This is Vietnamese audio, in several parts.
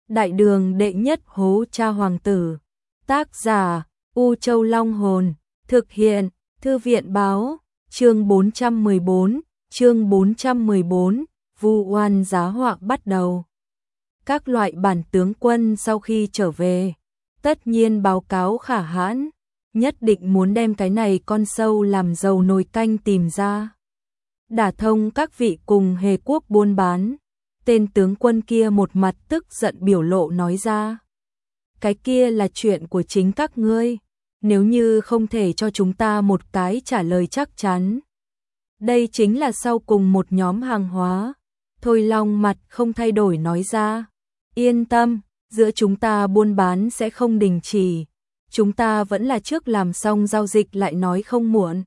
Đại đường đệ nhất hố cha hoàng tử. Tác giả U Châu Long Hồn. Thực hiện Thư viện báo. Chương 414, Vu oan giá họa bắt đầu. Các loại bản tướng quân sau khi trở về, tất nhiên báo cáo Khả Hãn, nhất định muốn đem cái này con sâu làm dầu nồi canh tìm ra. Đả thông các vị cùng Hề quốc buôn bán. Tên tướng quân kia một mặt tức giận biểu lộ nói ra. Cái kia là chuyện của chính các ngươi, nếu như không thể cho chúng ta một cái trả lời chắc chắn. Đây chính là sau cùng một nhóm hàng hóa. Thôi Long mặt không thay đổi nói ra. Yên tâm, giữa chúng ta buôn bán sẽ không đình chỉ. Chúng ta vẫn là trước làm xong giao dịch lại nói không muộn.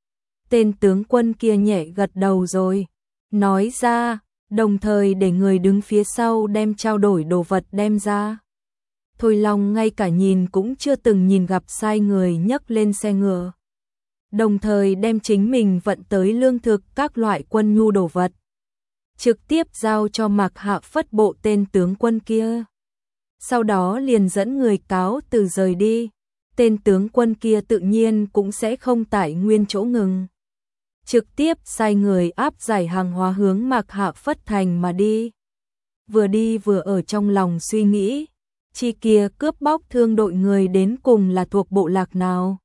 Tên tướng quân kia nhẹ gật đầu rồi. Nói ra, đồng thời để người đứng phía sau đem trao đổi đồ vật đem ra. Thôi Long ngay cả nhìn cũng chưa từng nhìn gặp sai người nhấc lên xe ngựa. Đồng thời đem chính mình vận tới lương thực các loại quân nhu đồ vật. Trực tiếp giao cho Mạc Hạ Phất bộ tên tướng quân kia. Sau đó liền dẫn người cáo từ rời đi. Tên tướng quân kia tự nhiên cũng sẽ không tại nguyên chỗ ngừng. Trực tiếp sai người áp giải hàng hóa hướng Mạc Hạ Phất thành mà đi. Vừa đi vừa ở trong lòng suy nghĩ. Chi kia cướp bóc thương đội người đến cùng là thuộc bộ lạc nào.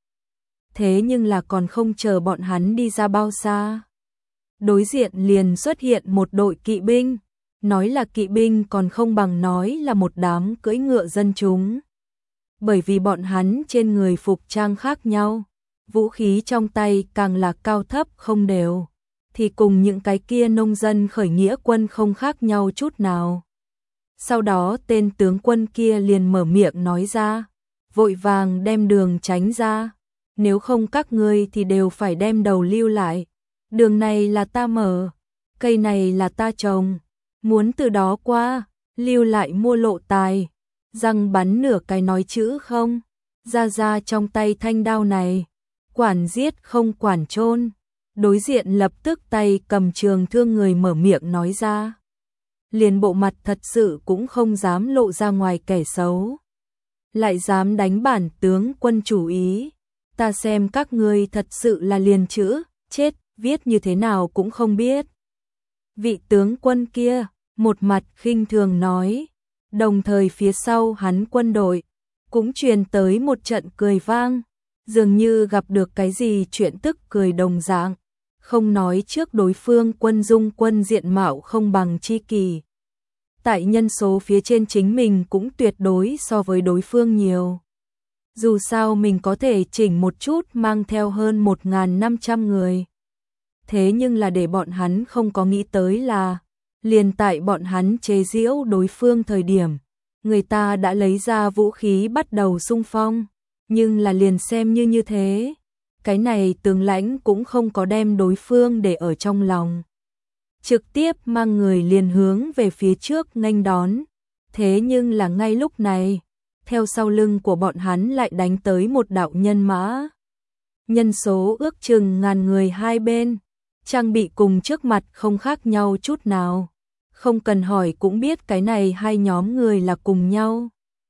Thế nhưng là còn không chờ bọn hắn đi ra bao xa. Đối diện liền xuất hiện một đội kỵ binh. Nói là kỵ binh còn không bằng nói là một đám cưỡi ngựa dân chúng. Bởi vì bọn hắn trên người phục trang khác nhau. Vũ khí trong tay càng là cao thấp không đều. Thì cùng những cái kia nông dân khởi nghĩa quân không khác nhau chút nào. Sau đó tên tướng quân kia liền mở miệng nói ra. Vội vàng đem đường tránh ra. Nếu không các ngươi thì đều phải đem đầu lưu lại. Đường này là ta mở. Cây này là ta trồng. Muốn từ đó qua. Lưu lại mua lộ tài. Răng bắn nửa cái nói chữ không. Ra trong tay thanh đao này. Quản giết không quản chôn. Đối diện lập tức tay cầm trường thương người mở miệng nói ra. Liền bộ mặt thật sự cũng không dám lộ ra ngoài kẻ xấu. Lại dám đánh bản tướng quân chủ ý. Ta xem các ngươi thật sự là liền chữ, chết, viết như thế nào cũng không biết. Vị tướng quân kia, một mặt khinh thường nói. Đồng thời phía sau hắn quân đội, cũng truyền tới một trận cười vang. Dường như gặp được cái gì chuyện tức cười đồng dạng. Không nói trước đối phương quân dung quân diện mạo không bằng chi kỳ. Tại nhân số phía trên chính mình cũng tuyệt đối so với đối phương nhiều. Dù sao mình có thể chỉnh một chút mang theo hơn 1.500 người. Thế nhưng là để bọn hắn không có nghĩ tới là, liền tại bọn hắn chế giễu đối phương thời điểm, người ta đã lấy ra vũ khí bắt đầu xung phong. Nhưng là liền xem như thế, cái này tướng lãnh cũng không có đem đối phương để ở trong lòng. Trực tiếp mang người liền hướng về phía trước nghênh đón. Thế nhưng là ngay lúc này, theo sau lưng của bọn hắn lại đánh tới một đạo nhân mã. Nhân số ước chừng 1000 người hai bên, trang bị cùng trước mặt không khác nhau chút nào. Không cần hỏi cũng biết cái này hai nhóm người là cùng nhau.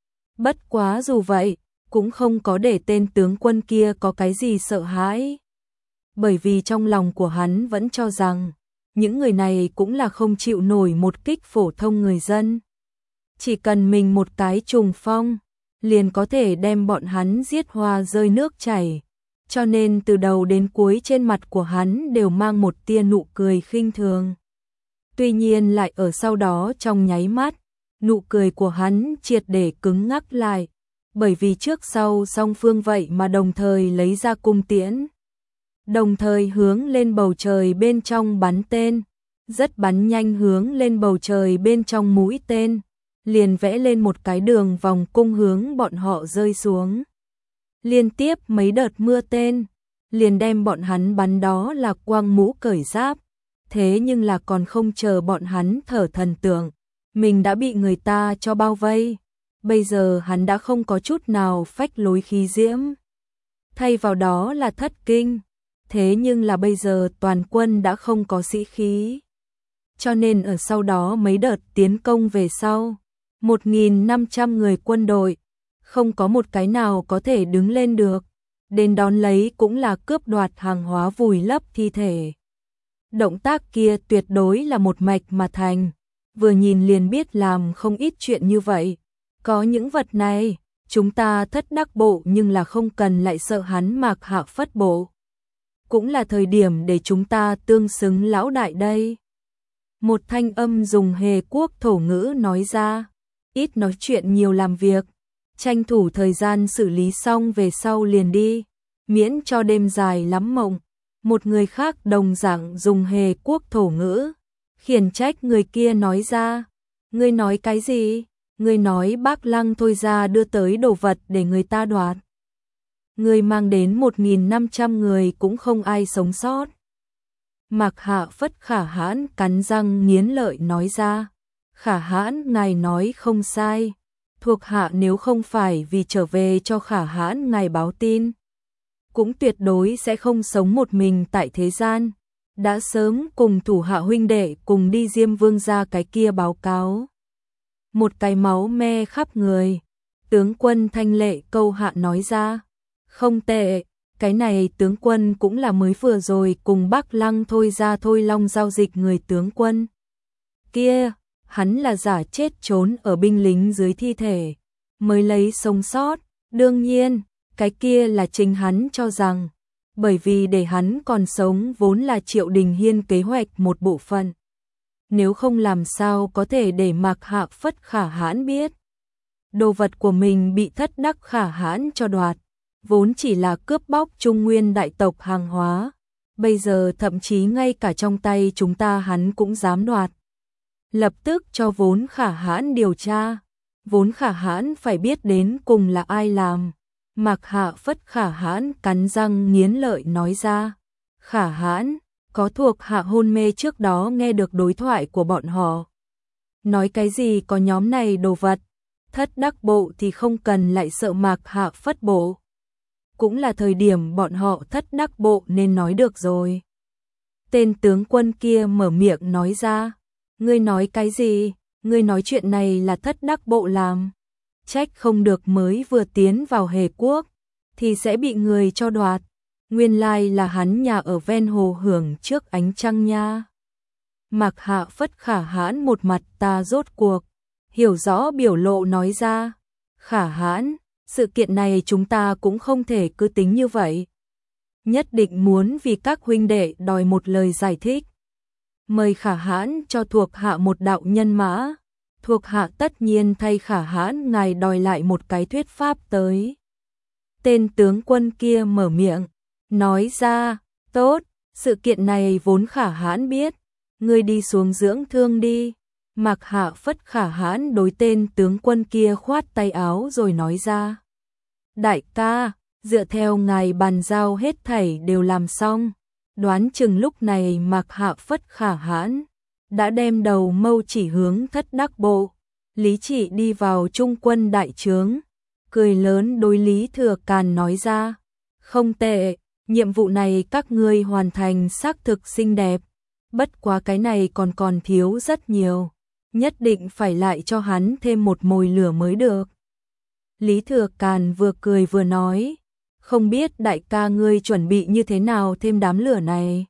Bất quá dù vậy, cũng không có để tên tướng quân kia có cái gì sợ hãi. Bởi vì trong lòng của hắn vẫn cho rằng, những người này cũng là không chịu nổi một kích phổ thông người dân. Chỉ cần mình một cái trùng phong, liền có thể đem bọn hắn giết hoa rơi nước chảy. Cho nên từ đầu đến cuối trên mặt của hắn đều mang một tia nụ cười khinh thường. Tuy nhiên lại ở sau đó trong nháy mắt, nụ cười của hắn triệt để cứng ngắc lại. Bởi vì trước sau song phương vậy mà đồng thời lấy ra cung tiễn. Đồng thời hướng lên bầu trời bên trong bắn tên. Rất bắn nhanh hướng lên bầu trời bên trong mũi tên. Liền vẽ lên một cái đường vòng cung hướng bọn họ rơi xuống. Liên tiếp mấy đợt mưa tên. Liền đem bọn hắn bắn đó là quang mũ cởi giáp. Thế nhưng là còn không chờ bọn hắn thở thần tượng. Mình đã bị người ta cho bao vây. Bây giờ hắn đã không có chút nào phách lối khí diễm. Thay vào đó là thất kinh. Thế nhưng là bây giờ toàn quân đã không có sĩ khí. Cho nên ở sau đó mấy đợt tiến công về sau, 1.500 người quân đội, không có một cái nào có thể đứng lên được, đến đón lấy cũng là cướp đoạt hàng hóa vùi lấp thi thể. Động tác kia tuyệt đối là một mạch mà thành, vừa nhìn liền biết làm không ít chuyện như vậy. Có những vật này, chúng ta thất đắc bộ nhưng là không cần lại sợ hắn Mạc Hạ phất bộ. Cũng là thời điểm để chúng ta tương xứng lão đại đây. Một thanh âm dùng Hề Quốc thổ ngữ nói ra, ít nói chuyện nhiều làm việc, tranh thủ thời gian xử lý xong về sau liền đi, miễn cho đêm dài lắm mộng. Một người khác đồng dạng dùng Hề Quốc thổ ngữ, khiển trách người kia nói ra, ngươi nói cái gì? Ngươi nói Bác Lăng thôi ra đưa tới đồ vật để người ta đoạt. Ngươi mang đến 1.500 người cũng không ai sống sót. Mạc Hạ phất Khả Hãn cắn răng nghiến lợi nói ra, Khả Hãn ngài nói không sai, thuộc hạ nếu không phải vì trở về cho Khả Hãn ngài báo tin, cũng tuyệt đối sẽ không sống một mình tại thế gian, đã sớm cùng thủ hạ huynh đệ cùng đi Diêm Vương gia cái kia báo cáo. Một cái máu me khắp người, tướng quân Thanh Lệ câu hạ nói ra, không tệ, cái này tướng quân cũng là mới vừa rồi cùng Bác Lăng thôi ra Thôi Long giao dịch người tướng quân. Kia, hắn là giả chết trốn ở binh lính dưới thi thể, mới lấy sống sót, đương nhiên, cái kia là chính hắn cho rằng, bởi vì để hắn còn sống vốn là Triệu Đình Hiên kế hoạch một bộ phận. Nếu không làm sao có thể để Mạc Hạ phất Khả Hãn biết. Đồ vật của mình bị thất đắc Khả Hãn cho đoạt, vốn chỉ là cướp bóc Trung Nguyên đại tộc hàng hóa, bây giờ thậm chí ngay cả trong tay chúng ta hắn cũng dám đoạt. Lập tức cho vốn Khả Hãn điều tra, vốn Khả Hãn phải biết đến cùng là ai làm. Mạc Hạ phất Khả Hãn cắn răng nghiến lợi nói ra, Khả Hãn, có thuộc hạ hôn mê trước đó nghe được đối thoại của bọn họ. Nói cái gì có nhóm này đồ vật, thất đắc bộ thì không cần lại sợ Mạc Hạ phất bộ. Cũng là thời điểm bọn họ thất đắc bộ nên nói được rồi. Tên tướng quân kia mở miệng nói ra, ngươi nói cái gì, ngươi nói chuyện này là thất đắc bộ làm. Trách không được mới vừa tiến vào Hề Quốc, thì sẽ bị người cho đoạt. Nguyên lai là hắn nhà ở ven hồ hưởng trước ánh trăng nha. Mạc Hạ phất Khả Hãn một mặt ta rốt cuộc, hiểu rõ biểu lộ nói ra, Khả Hãn, sự kiện này chúng ta cũng không thể cứ tính như vậy. Nhất định muốn vì các huynh đệ đòi một lời giải thích. Mời Khả Hãn cho thuộc hạ một đạo nhân mã. Thuộc hạ tất nhiên thay Khả Hãn ngài đòi lại một cái thuyết pháp tới. Tên tướng quân kia mở miệng, nói ra, tốt, sự kiện này vốn Khả Hãn biết, ngươi đi xuống dưỡng thương đi. Mạc Hạ phất Khả Hãn đối tên tướng quân kia khoát tay áo rồi nói ra, đại ca, dựa theo ngài bàn giao hết thảy đều làm xong, đoán chừng lúc này Mạc Hạ phất Khả Hãn đã đem đầu mâu chỉ hướng thất đắc bộ. Lý Trị đi vào trung quân đại trướng, cười lớn đối Lý Thừa Càn nói ra, không tệ, nhiệm vụ này các ngươi hoàn thành xác thực xinh đẹp, bất quá cái này còn thiếu rất nhiều, nhất định phải lại cho hắn thêm một mồi lửa mới được. Lý Thừa Càn vừa cười vừa nói, không biết đại ca ngươi chuẩn bị như thế nào thêm đám lửa này.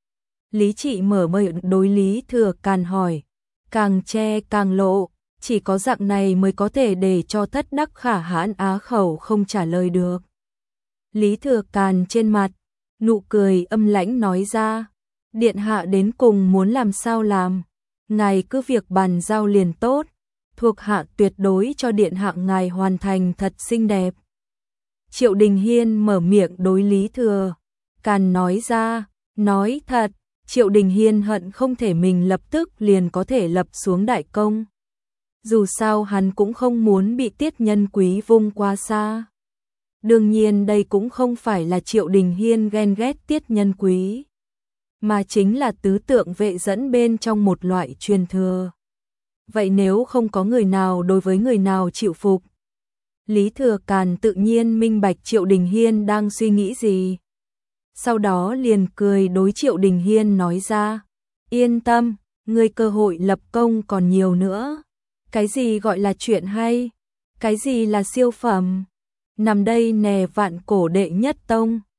Lý Trị mở miệng đối Lý Thừa Càn hỏi, càng che càng lộ, chỉ có dạng này mới có thể để cho thất đắc Khả Hãn á khẩu không trả lời được. Lý Thừa Càn trên mặt, nụ cười âm lãnh nói ra, điện hạ đến cùng muốn làm sao làm, ngài cứ việc bàn giao liền tốt, thuộc hạ tuyệt đối cho điện hạ ngài hoàn thành thật xinh đẹp. Triệu Đình Hiên mở miệng đối Lý Thừa Càn nói ra, nói thật, Triệu Đình Hiên hận không thể mình lập tức liền có thể lập xuống đại công. Dù sao hắn cũng không muốn bị Tiết Nhân Quý vung qua xa. Đương nhiên đây cũng không phải là Triệu Đình Hiên ghen ghét Tiết Nhân Quý, mà chính là tứ tượng vệ dẫn bên trong một loại truyền thừa. Vậy nếu không có người nào đối với người nào chịu phục, Lý Thừa Càn tự nhiên minh bạch Triệu Đình Hiên đang suy nghĩ gì. Sau đó liền cười đối Triệu Đình Hiên nói ra, yên tâm, ngươi cơ hội lập công còn nhiều nữa. Cái gì gọi là chuyện hay? Cái gì là siêu phẩm? Nằm đây nè vạn cổ đệ nhất tông.